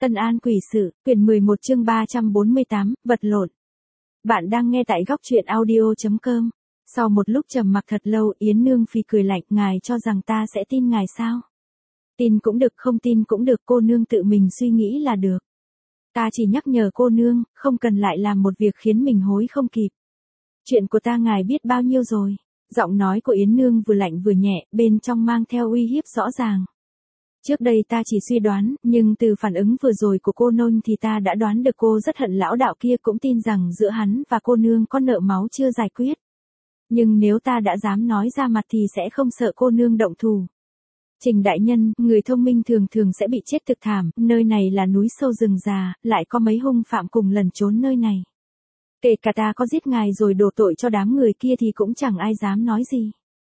Tân An Quỷ Sự, quyển 11 chương 348, vật lộn. Bạn đang nghe tại góc truyện audio.com. Sau một lúc trầm mặc thật lâu, Yến Nương phì cười lạnh, ngài cho rằng ta sẽ tin ngài sao? Tin cũng được, không tin cũng được, cô nương tự mình suy nghĩ là được. Ta chỉ nhắc nhở cô nương, không cần lại làm một việc khiến mình hối không kịp. Chuyện của ta ngài biết bao nhiêu rồi? Giọng nói của Yến Nương vừa lạnh vừa nhẹ, bên trong mang theo uy hiếp rõ ràng. Trước đây ta chỉ suy đoán, nhưng từ phản ứng vừa rồi của cô nương thì ta đã đoán được cô rất hận lão đạo kia, cũng tin rằng giữa hắn và cô nương có nợ máu chưa giải quyết. Nhưng nếu ta đã dám nói ra mặt thì sẽ không sợ cô nương động thủ. Trình đại nhân, người thông minh thường thường sẽ bị chết thực thảm, nơi này là núi sâu rừng già, lại có mấy hung phạm cùng lẩn trốn nơi này. Kể cả ta có giết ngài rồi đổ tội cho đám người kia thì cũng chẳng ai dám nói gì.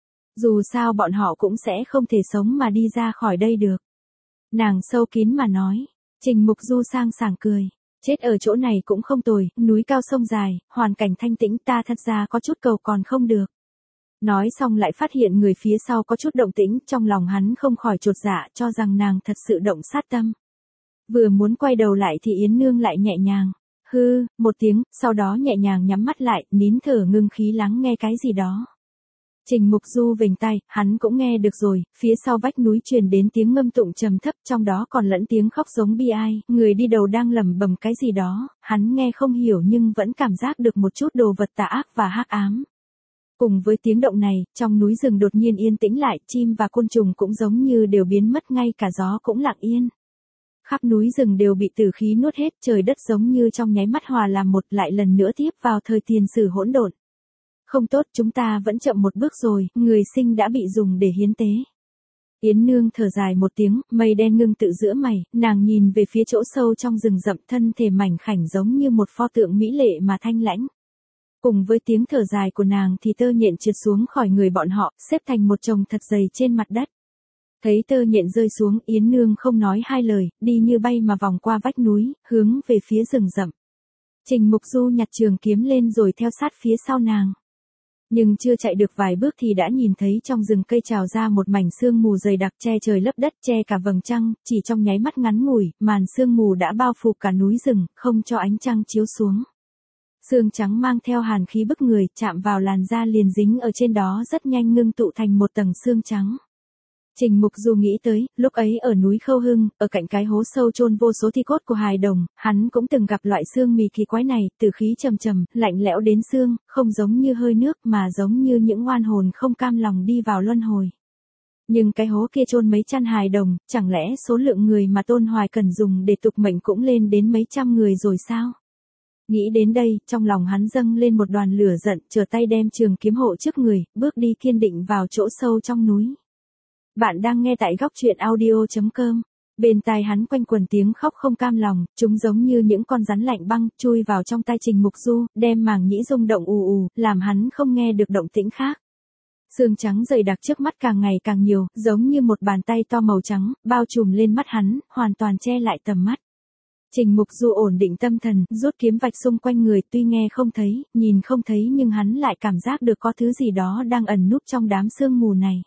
Dù sao bọn họ cũng sẽ không thể sống mà đi ra khỏi đây được. Nàng sâu kín mà nói. Trình Mục Du sang sảng cười. Chết ở chỗ này cũng không tồi, núi cao sông dài, hoàn cảnh thanh tĩnh, ta thật ra có chút cầu còn không được. Nói xong lại phát hiện người phía sau có chút động tĩnh, trong lòng hắn không khỏi chột dạ, cho rằng nàng thật sự động sát tâm. Vừa muốn quay đầu lại thì Yến Nương lại nhẹ nhàng. Hư, một tiếng, sau đó nhẹ nhàng nhắm mắt lại, nín thở ngưng khí lắng nghe cái gì đó. Trình Mục Du vểnh tai, hắn cũng nghe được rồi, phía sau vách núi truyền đến tiếng ngâm tụng trầm thấp, trong đó còn lẫn tiếng khóc giống bi ai, người đi đầu đang lẩm bẩm cái gì đó, hắn nghe không hiểu nhưng vẫn cảm giác được một chút đồ vật tà ác và hắc ám. Cùng với tiếng động này, trong núi rừng đột nhiên yên tĩnh lại, chim và côn trùng cũng giống như đều biến mất, ngay cả gió cũng lặng yên. Khắp núi rừng đều bị tử khí nuốt hết, trời đất giống như trong nháy mắt hòa làm một, lại lần nữa tiếp vào thời tiền sử hỗn độn. Không tốt, chúng ta vẫn chậm một bước rồi, người sinh đã bị dùng để hiến tế. Yến Nương thở dài một tiếng, mây đen ngưng tự giữa mày, nàng nhìn về phía chỗ sâu trong rừng rậm, thân thể mảnh khảnh giống như một pho tượng mỹ lệ mà thanh lãnh. Cùng với tiếng thở dài của nàng thì tơ nhện trượt xuống khỏi người bọn họ, xếp thành một chồng thật dày trên mặt đất. Thấy tơ nhện rơi xuống, Yến Nương không nói hai lời, đi như bay mà vòng qua vách núi, hướng về phía rừng rậm. Trình Mục Du nhặt trường kiếm lên rồi theo sát phía sau nàng. Nhưng chưa chạy được vài bước thì đã nhìn thấy trong rừng cây trào ra một mảnh sương mù dày đặc che trời lấp đất, che cả vầng trăng, chỉ trong nháy mắt ngắn ngủi, màn sương mù đã bao phủ cả núi rừng, không cho ánh trăng chiếu xuống. Sương trắng mang theo hàn khí bức người, chạm vào làn da liền dính ở trên đó rất nhanh ngưng tụ thành một tầng sương trắng. Trình Mục Du nghĩ tới, lúc ấy ở núi Khâu Hưng, ở cạnh cái hố sâu chôn vô số thi cốt của hài đồng, hắn cũng từng gặp loại xương mì kỳ quái này, tử khí trầm trầm, lạnh lẽo đến xương, không giống như hơi nước mà giống như những oan hồn không cam lòng đi vào luân hồi. Nhưng cái hố kia chôn mấy trăm hài đồng, chẳng lẽ số lượng người mà Tôn Hoài Cần dùng để tục mệnh cũng lên đến mấy trăm người rồi sao? Nghĩ đến đây, trong lòng hắn dâng lên một đoàn lửa giận, trở tay đem trường kiếm hộ trước người, bước đi kiên định vào chỗ sâu trong núi. Bạn đang nghe tại góc truyện audio.com. Bên tai hắn quanh quẩn tiếng khóc không cam lòng, chúng giống như những con rắn lạnh băng, chui vào trong tai Trình Mục Du, đem màng nhĩ rung động ù ù, làm hắn không nghe được động tĩnh khác. Sương trắng dày đặc trước mắt càng ngày càng nhiều, giống như một bàn tay to màu trắng, bao trùm lên mắt hắn, hoàn toàn che lại tầm mắt. Trình Mục Du ổn định tâm thần, rút kiếm vạch xung quanh người, tuy nghe không thấy, nhìn không thấy nhưng hắn lại cảm giác được có thứ gì đó đang ẩn núp trong đám sương mù này.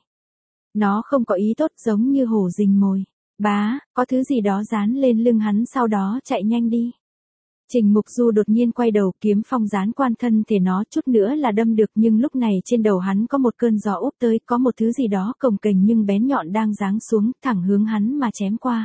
Nó không có ý tốt, giống như hổ rình mồi. Bá, có thứ gì đó dán lên lưng hắn, sau đó chạy nhanh đi. Trình Mục Du đột nhiên quay đầu, kiếm phong dán quan thân thể nó, chút nữa là đâm được, nhưng lúc này trên đầu hắn có một cơn gió úp tới, có một thứ gì đó cồng kềnh nhưng bén nhọn đang giáng xuống, thẳng hướng hắn mà chém qua.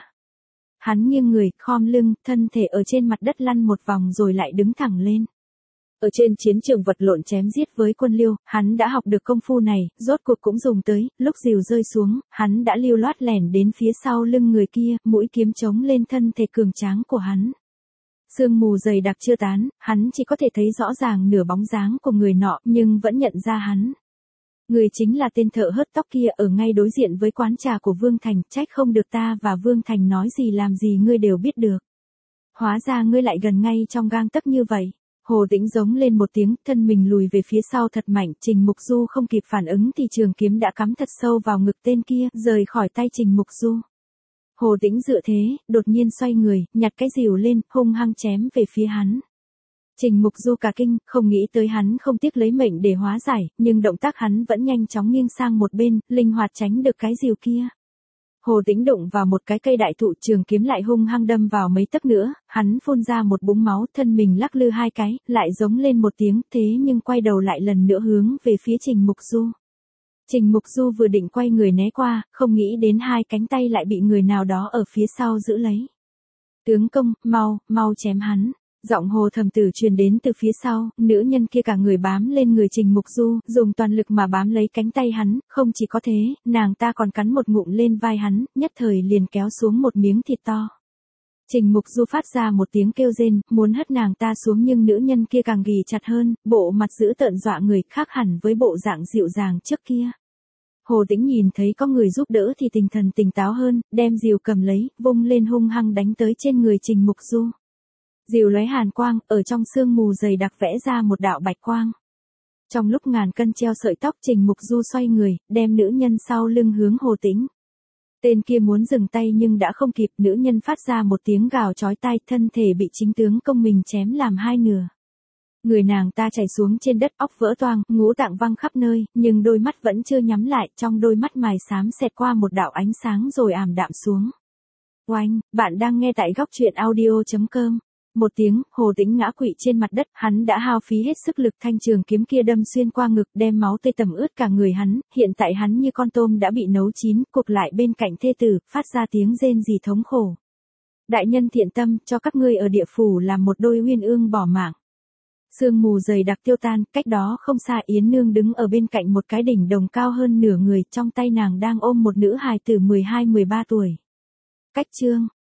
Hắn nghiêng người, khom lưng, thân thể ở trên mặt đất lăn một vòng rồi lại đứng thẳng lên. Ở trên chiến trường vật lộn chém giết với quân Liêu, hắn đã học được công phu này, rốt cuộc cũng dùng tới, lúc rìu rơi xuống, hắn đã lưu loát lẻn đến phía sau lưng người kia, mũi kiếm chống lên thân thể cường tráng của hắn. Sương mù dày đặc chưa tán, hắn chỉ có thể thấy rõ ràng nửa bóng dáng của người nọ, nhưng vẫn nhận ra hắn. Người chính là tên thợ hớt tóc kia ở ngay đối diện với quán trà của Vương Thành, trách không được ta và Vương Thành nói gì làm gì ngươi đều biết được. Hóa ra ngươi lại gần ngay trong gang tấc như vậy. Hồ Tĩnh giống lên một tiếng, thân mình lùi về phía sau thật mạnh, Trình Mục Du không kịp phản ứng thì trường kiếm đã cắm thật sâu vào ngực tên kia, rời khỏi tay Trình Mục Du. Hồ Tĩnh dựa thế, đột nhiên xoay người, nhặt cái rìu lên, hung hăng chém về phía hắn. Trình Mục Du cả kinh, không nghĩ tới hắn không tiếc lấy mệnh để hóa giải, nhưng động tác hắn vẫn nhanh chóng nghiêng sang một bên, linh hoạt tránh được cái rìu kia. Hồ Tĩnh đụng vào một cái cây đại thụ, trường kiếm lại hung hăng đâm vào mấy tấc nữa, hắn phun ra một búng máu, thân mình lắc lư hai cái, lại giống lên một tiếng, thế nhưng quay đầu lại lần nữa hướng về phía Trình Mục Du. Trình Mục Du vừa định quay người né qua, không nghĩ đến hai cánh tay lại bị người nào đó ở phía sau giữ lấy. Tướng công, mau chém hắn. Giọng Hồ Thầm Tử truyền đến từ phía sau, nữ nhân kia cả người bám lên người Trình Mục Du, dùng toàn lực mà bám lấy cánh tay hắn, không chỉ có thế, nàng ta còn cắn một ngụm lên vai hắn, nhất thời liền kéo xuống một miếng thịt to. Trình Mục Du phát ra một tiếng kêu rên, muốn hất nàng ta xuống nhưng nữ nhân kia càng ghì chặt hơn, bộ mặt dữ tợn dọa người, khác hẳn với bộ dạng dịu dàng trước kia. Hồ Tĩnh nhìn thấy có người giúp đỡ thì tinh thần tỉnh táo hơn, đem rìu cầm lấy, vung lên hung hăng đánh tới trên người Trình Mục Du. Rìu lóe hàn quang, ở trong sương mù dày đặc vẽ ra một đạo bạch quang. Trong lúc ngàn cân treo sợi tóc, Trình Mục Du xoay người, đem nữ nhân sau lưng hướng Hồ Tĩnh. Tên kia muốn dừng tay nhưng đã không kịp, nữ nhân phát ra một tiếng gào chói tai, thân thể bị chính tướng công mình chém làm hai nửa. Người nàng ta chảy xuống trên đất, óc vỡ toang, ngũ tạng văng khắp nơi, nhưng đôi mắt vẫn chưa nhắm lại, trong đôi mắt mài xám xẹt qua một đạo ánh sáng rồi ảm đạm xuống. Oanh, bạn đang nghe tại góc truyện audio.com. Một tiếng, Hồ Tĩnh ngã quỵ trên mặt đất, hắn đã hao phí hết sức lực, thanh trường kiếm kia đâm xuyên qua ngực, đem máu tươi tẩm ướt cả người hắn, hiện tại hắn như con tôm đã bị nấu chín, cụp lại bên cạnh thê tử, phát ra tiếng rên rỉ thống khổ. Đại nhân thiện tâm, cho các ngươi ở địa phủ làm một đôi uyên ương bỏ mạng. Sương mù dày đặc tiêu tan, cách đó không xa Yến Nương đứng ở bên cạnh một cái đỉnh đồng cao hơn nửa người, trong tay nàng đang ôm một nữ hài tử 12-13 tuổi. Cách chương